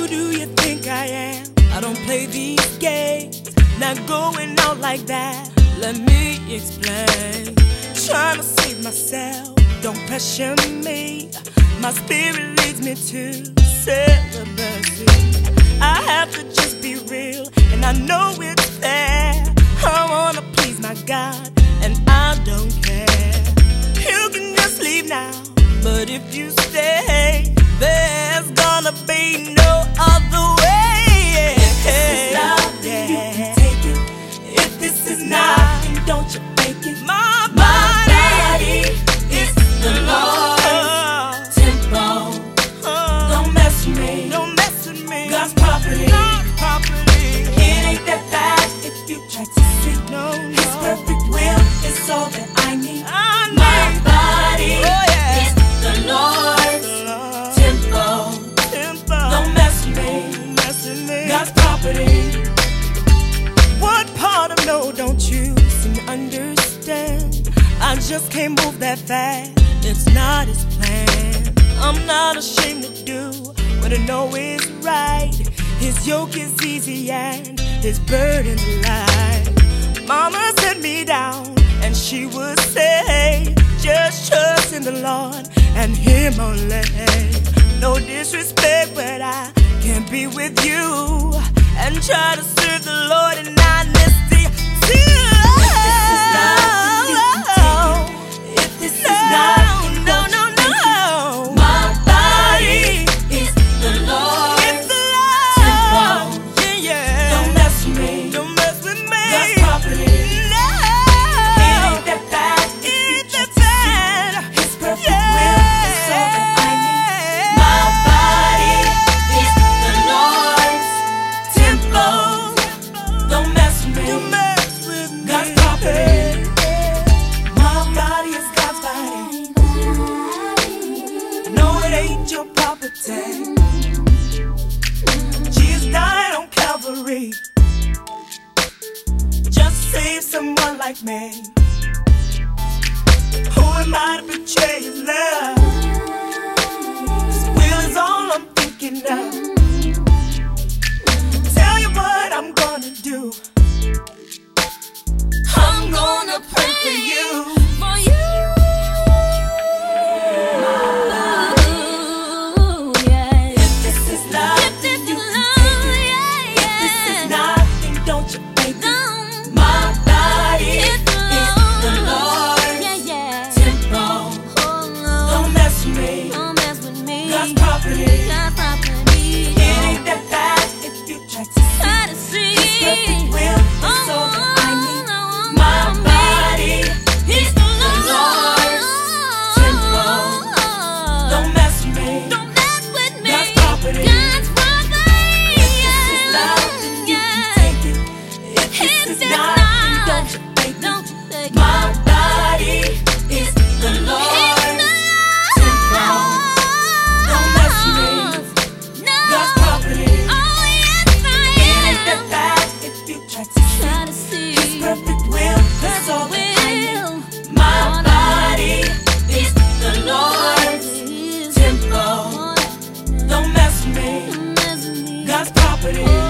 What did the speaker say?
Who do you think I am? I don't play these games, not going out like that. Let me explain. Trying to save myself, don't pressure me. My spirit leads me to celibacy. I have to just be real, and I know it's fair. I wanna please my God, and I don't care. You can just leave now, but if you stay, there's gonna be no other way. If this is love, then you can take it. If this is not, then don't you fake it. My body is the Lord's temple. Don't mess with me. Don't mess with me. God's property. God's property. It ain't that bad if you try to see. No, His perfect will is all that I need. My body is the Lord's temple. Don't mess with me. God's property. What part of no don't you seem to understand? I just can't move that fast. It's not his plan. I'm not ashamed to do what I know is right. His yoke is easy and his burden's light. Mama set me down and she would say, just trust in the Lord and Him only. No disrespect, but I can't be with you and try to serve the Lord in honesty. If this is not, no. My body is the Lord's temple. Yeah. Don't mess with me. Don't mess with me. God's property. No. It ain't that bad. It's that bad. His perfect will is all that I need. My body is the Lord's temple. Don't mess with me. Don't mess with me. God's property. My body is God's body. No, it ain't your property. Jesus died on Calvary just to save someone like me. Who am I to betray His love? His will is all I'm thinking of. Tell you what I'm gonna do. I'm gonna pray for you. For you. If this is love, then you can take it. If this is not, then don't you fake it. My body is the Lord's temple. Don't mess with me. God's property. It ain't that bad if you try to see. His perfect will is all that I need. My body is the Lord's temple. Don't mess with me. God's property. If this is love, then you can take it. If this is not, then don't you fake it. My body is the Lord's temple. Don't mess with me. God's property. It ain't that bad if you try to see. His perfect will is all that I need. My body is the Lord's temple. Don't mess with me. God's property.